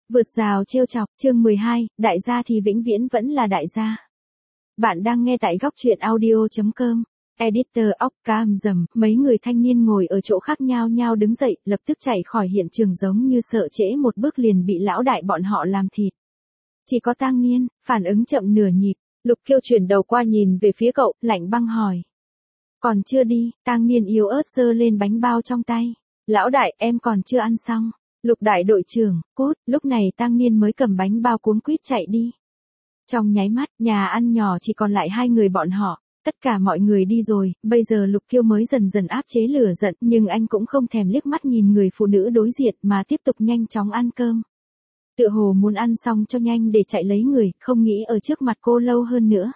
Vượt rào trêu chọc, chương 12, đại gia thì vĩnh viễn vẫn là đại gia. Bạn đang nghe tại góc truyện audio.com. Editor Occam dầm, mấy người thanh niên ngồi ở chỗ khác nhau đứng dậy, lập tức chạy khỏi hiện trường giống như sợ trễ một bước liền bị lão đại bọn họ làm thịt. Chỉ có Tang Niên, phản ứng chậm nửa nhịp, Lục Kiêu chuyển đầu qua nhìn về phía cậu, lạnh băng hỏi. Còn chưa đi, Tang Niên yếu ớt giơ lên bánh bao trong tay. Lão đại, em còn chưa ăn xong. Lục đại đội trưởng, cút, lúc này Tang Niên mới cầm bánh bao cuống quýt chạy đi. Trong nháy mắt, nhà ăn nhỏ chỉ còn lại hai người bọn họ, tất cả mọi người đi rồi, bây giờ Lục Kiêu mới dần dần áp chế lửa giận, nhưng anh cũng không thèm liếc mắt nhìn người phụ nữ đối diện mà tiếp tục nhanh chóng ăn cơm. Tựa hồ muốn ăn xong cho nhanh để chạy lấy người, không nghĩ ở trước mặt cô lâu hơn nữa.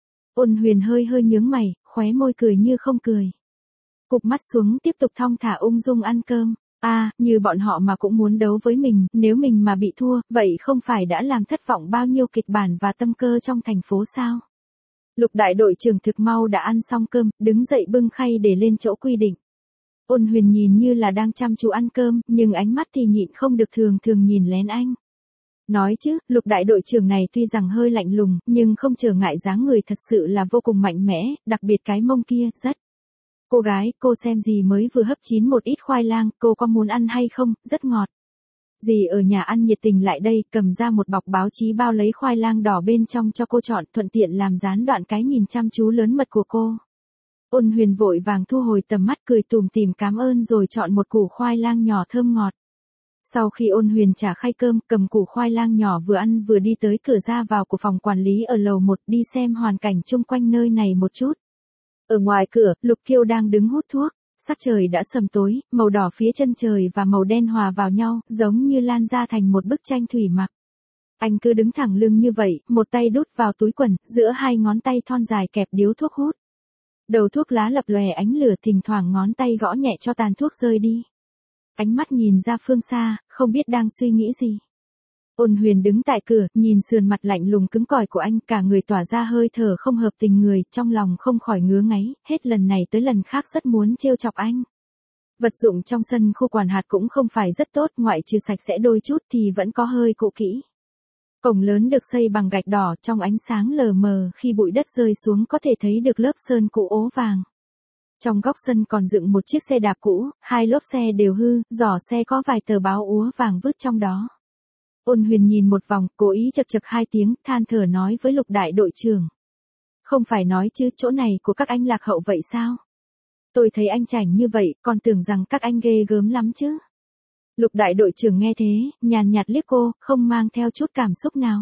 Ôn Huyền hơi nhướng mày, khóe môi cười như không cười. Cụp mắt xuống tiếp tục thong thả ung dung ăn cơm. Như bọn họ mà cũng muốn đấu với mình, nếu mình mà bị thua, vậy không phải đã làm thất vọng bao nhiêu kịch bản và tâm cơ trong thành phố sao? Lục đại đội trưởng thực mau đã ăn xong cơm, đứng dậy bưng khay để lên chỗ quy định. Ôn Huyền nhìn như là đang chăm chú ăn cơm, nhưng ánh mắt thì nhịn không được thường nhìn lén anh. Nói chứ, Lục đại đội trưởng này tuy rằng hơi lạnh lùng, nhưng không trở ngại dáng người thật sự là vô cùng mạnh mẽ, đặc biệt cái mông kia, rất. Cô gái, cô xem gì mới vừa hấp chín một ít khoai lang, cô có muốn ăn hay không, rất ngọt. Dì ở nhà ăn nhiệt tình lại đây, cầm ra một bọc báo chí bao lấy khoai lang đỏ bên trong cho cô chọn, thuận tiện làm gián đoạn cái nhìn chăm chú lớn mật của cô. Ôn Huyền vội vàng thu hồi tầm mắt cười tủm tỉm cảm ơn rồi chọn một củ khoai lang nhỏ thơm ngọt. Sau khi Ôn Huyền trả khay cơm, cầm củ khoai lang nhỏ vừa ăn vừa đi tới cửa ra vào của phòng quản lý ở lầu 1 đi xem hoàn cảnh chung quanh nơi này một chút. Ở ngoài cửa, Lục Kiêu đang đứng hút thuốc, sắc trời đã sầm tối, màu đỏ phía chân trời và màu đen hòa vào nhau, giống như lan ra thành một bức tranh thủy mặc. Anh cứ đứng thẳng lưng như vậy, một tay đút vào túi quần, giữa hai ngón tay thon dài kẹp điếu thuốc hút. Đầu thuốc lá lập lòe ánh lửa, thỉnh thoảng ngón tay gõ nhẹ cho tàn thuốc rơi đi. Ánh mắt nhìn ra phương xa, không biết đang suy nghĩ gì. Ôn Huyền đứng tại cửa, nhìn sườn mặt lạnh lùng cứng cỏi của anh, cả người tỏa ra hơi thở không hợp tình người, trong lòng không khỏi ngứa ngáy, hết lần này tới lần khác rất muốn trêu chọc anh. Vật dụng trong sân khu quản hạt cũng không phải rất tốt, ngoại trừ sạch sẽ đôi chút thì vẫn có hơi cũ kỹ. Cổng lớn được xây bằng gạch đỏ, trong ánh sáng lờ mờ khi bụi đất rơi xuống có thể thấy được lớp sơn cũ ố vàng. Trong góc sân còn dựng một chiếc xe đạp cũ, hai lốp xe đều hư, giỏ xe có vài tờ báo úa vàng vứt trong đó. Ôn Huyền nhìn một vòng, cố ý chậc hai tiếng, than thở nói với Lục đại đội trưởng. Không phải nói chứ, chỗ này của các anh lạc hậu vậy sao? Tôi thấy anh chảnh như vậy, còn tưởng rằng các anh ghê gớm lắm chứ. Lục đại đội trưởng nghe thế, nhàn nhạt liếc cô, không mang theo chút cảm xúc nào.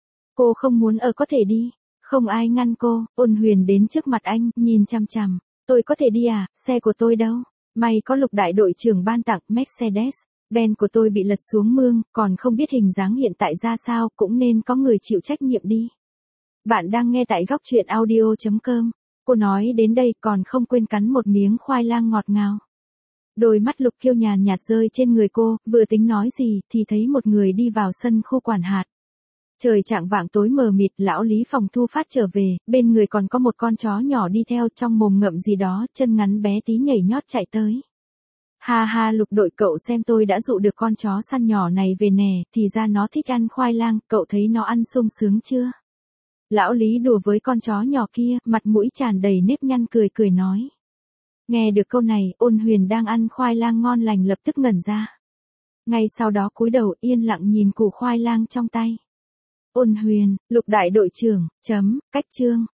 Cô không muốn ở có thể đi, không ai ngăn cô. Ôn Huyền đến trước mặt anh, nhìn chằm chằm. Tôi có thể đi à, xe của tôi đâu? May có Lục đại đội trưởng ban tặng Mercedes. Ben của tôi bị lật xuống mương, còn không biết hình dáng hiện tại ra sao, cũng nên có người chịu trách nhiệm đi. Bạn đang nghe tại góc truyện audio.com. Cô nói đến đây còn không quên cắn một miếng khoai lang ngọt ngào. Đôi mắt Lục Kiêu nhàn nhạt rơi trên người cô, vừa tính nói gì thì thấy một người đi vào sân khu quản hạt. Trời chạng vạng tối mờ mịt, lão Lý Phòng Thu Phát trở về, bên người còn có một con chó nhỏ đi theo, trong mồm ngậm gì đó, chân ngắn bé tí nhảy nhót chạy tới. Ha Lục đội, cậu xem tôi đã dụ được con chó săn nhỏ này về nè, thì ra nó thích ăn khoai lang, cậu thấy nó ăn sung sướng chưa? Lão Lý đùa với con chó nhỏ kia, mặt mũi tràn đầy nếp nhăn cười nói. Nghe được câu này, Ôn Huyền đang ăn khoai lang ngon lành lập tức ngẩn ra. Ngay sau đó cúi đầu yên lặng nhìn củ khoai lang trong tay. Ôn Huyền, Lục đại đội trưởng, cách chương.